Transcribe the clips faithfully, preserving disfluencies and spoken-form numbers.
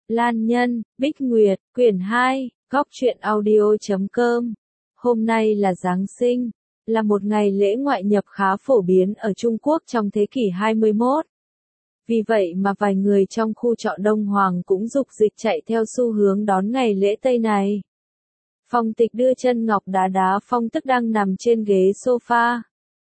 Lan Nhân, Bích Nguyệt, quyển hai, góc truyện audio chấm com. Hôm nay là Giáng sinh, là một ngày lễ ngoại nhập khá phổ biến ở Trung Quốc trong thế kỷ hai mươi mốt. Vì vậy mà vài người trong khu trọ Đông Hoàng cũng dục dịch chạy theo xu hướng đón ngày lễ Tây này. Phong Tịch đưa chân ngọc đá đá Phong Tức đang nằm trên ghế sofa.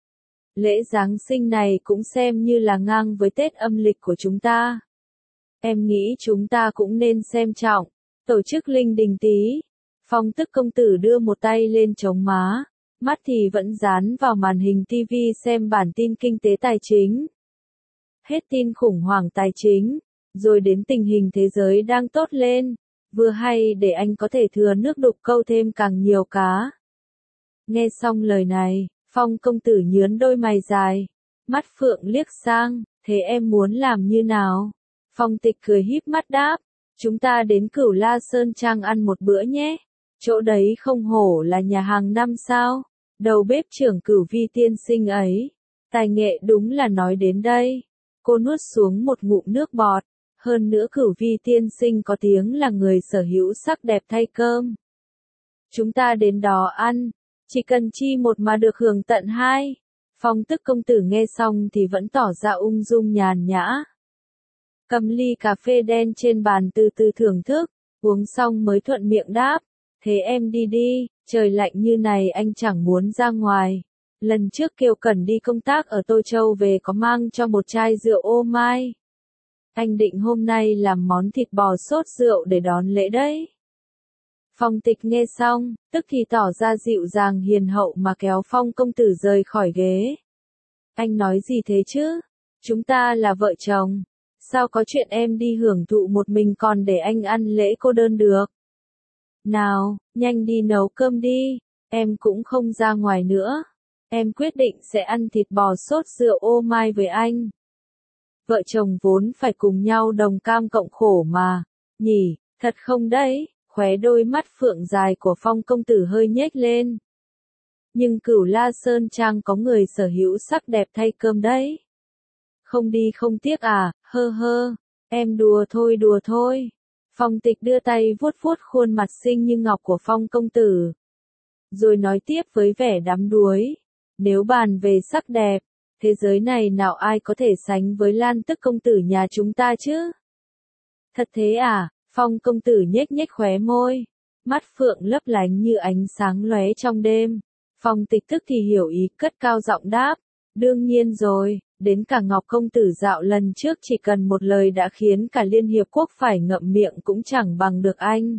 Lễ Giáng sinh này cũng xem như là ngang với Tết âm lịch của chúng ta. Em nghĩ chúng ta cũng nên xem trọng, tổ chức linh đình tí. Phong Tức công tử đưa một tay lên chống má, mắt thì vẫn dán vào màn hình ti vi xem bản tin kinh tế tài chính. Hết tin khủng hoảng tài chính, rồi đến tình hình thế giới đang tốt lên, vừa hay để anh có thể thừa nước đục câu thêm càng nhiều cá. Nghe xong lời này, Phong công tử nhướng đôi mày dài, mắt phượng liếc sang, thế em muốn làm như nào? Phong Tịch cười híp mắt đáp, chúng ta đến Cửu La Sơn Trang ăn một bữa nhé. Chỗ đấy không hổ là nhà hàng năm sao? Đầu bếp trưởng Cửu Vi tiên sinh ấy, tài nghệ đúng là nói đến đây. Cô nuốt xuống một ngụm nước bọt, hơn nữa Cửu Vi tiên sinh có tiếng là người sở hữu sắc đẹp thay cơm. Chúng ta đến đó ăn, chỉ cần chi một mà được hưởng tận hai. Phong Tức công tử nghe xong thì vẫn tỏ ra ung dung nhàn nhã. Cầm ly cà phê đen trên bàn từ từ thưởng thức, uống xong mới thuận miệng đáp, thế em đi đi, trời lạnh như này anh chẳng muốn ra ngoài. Lần trước Kiều Cẩn đi công tác ở Tô Châu về có mang cho một chai rượu ô mai. Anh định hôm nay làm món thịt bò sốt rượu để đón lễ đấy. Phong Tịch nghe xong, tức thì tỏ ra dịu dàng hiền hậu mà kéo Phong công tử rời khỏi ghế. Anh nói gì thế chứ? Chúng ta là vợ chồng. Sao có chuyện em đi hưởng thụ một mình còn để anh ăn lễ cô đơn được? Nào, nhanh đi nấu cơm đi, em cũng không ra ngoài nữa. Em quyết định sẽ ăn thịt bò sốt rượu ô mai với anh. Vợ chồng vốn phải cùng nhau đồng cam cộng khổ mà, nhỉ, thật không đấy? Khóe đôi mắt phượng dài của Phong công tử hơi nhếch lên. Nhưng Cửu La Sơn Trang có người sở hữu sắc đẹp thay cơm đấy. Không đi không tiếc à, hơ hơ, em đùa thôi đùa thôi. Phong Tịch đưa tay vuốt vuốt khuôn mặt xinh như ngọc của Phong công tử. Rồi nói tiếp với vẻ đắm đuối. Nếu bàn về sắc đẹp, thế giới này nào ai có thể sánh với Lan Tức công tử nhà chúng ta chứ? Thật thế à? Phong công tử nhếch nhếch khóe môi. Mắt phượng lấp lánh như ánh sáng lóe trong đêm. Phong Tịch tức thì hiểu ý cất cao giọng đáp. Đương nhiên rồi, đến cả Ngọc công tử dạo lần trước chỉ cần một lời đã khiến cả Liên Hiệp Quốc phải ngậm miệng cũng chẳng bằng được anh.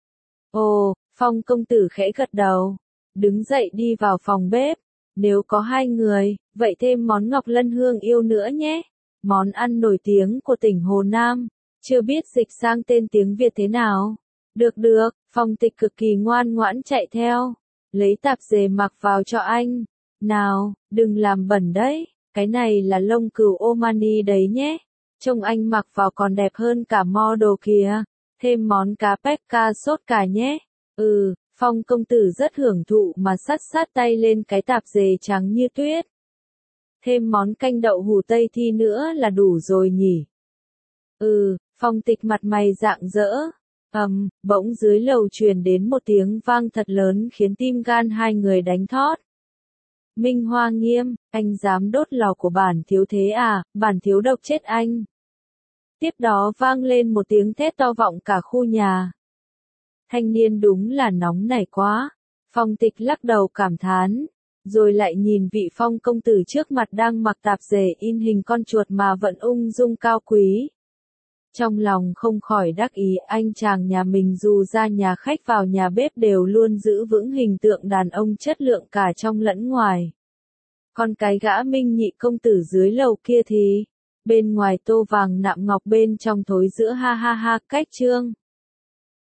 Ồ, Phong công tử khẽ gật đầu. Đứng dậy đi vào phòng bếp. Nếu có hai người, vậy thêm món Ngọc Lân Hương yêu nữa nhé. Món ăn nổi tiếng của tỉnh Hồ Nam. Chưa biết dịch sang tên tiếng Việt thế nào. Được được, Phong Tịch cực kỳ ngoan ngoãn chạy theo. Lấy tạp dề mặc vào cho anh. Nào, đừng làm bẩn đấy. Cái này là lông cừu Omani đấy nhé. Trông anh mặc vào còn đẹp hơn cả model kìa. Thêm món cá pecca sốt cà nhé. Ừ, Phong công tử rất hưởng thụ mà sát sát tay lên cái tạp dề trắng như tuyết. Thêm món canh đậu hủ Tây Thi nữa là đủ rồi nhỉ. Ừ, Phong Tịch mặt mày rạng rỡ. Ầm, um, bỗng dưới lầu truyền đến một tiếng vang thật lớn khiến tim gan hai người đánh thót. Minh Hoa Nghiêm, anh dám đốt lò của bản thiếu thế à, bản thiếu độc chết anh. Tiếp đó vang lên một tiếng thét to vọng cả khu nhà. Thanh niên đúng là nóng nảy quá. Phong Tịch lắc đầu cảm thán, rồi lại nhìn vị Phong công tử trước mặt đang mặc tạp dề in hình con chuột mà vẫn ung dung cao quý. Trong lòng không khỏi đắc ý anh chàng nhà mình dù ra nhà khách vào nhà bếp đều luôn giữ vững hình tượng đàn ông chất lượng cả trong lẫn ngoài. Còn cái gã Minh Nhị công tử dưới lầu kia thì, bên ngoài tô vàng nạm ngọc bên trong thối giữa ha ha ha cách trương.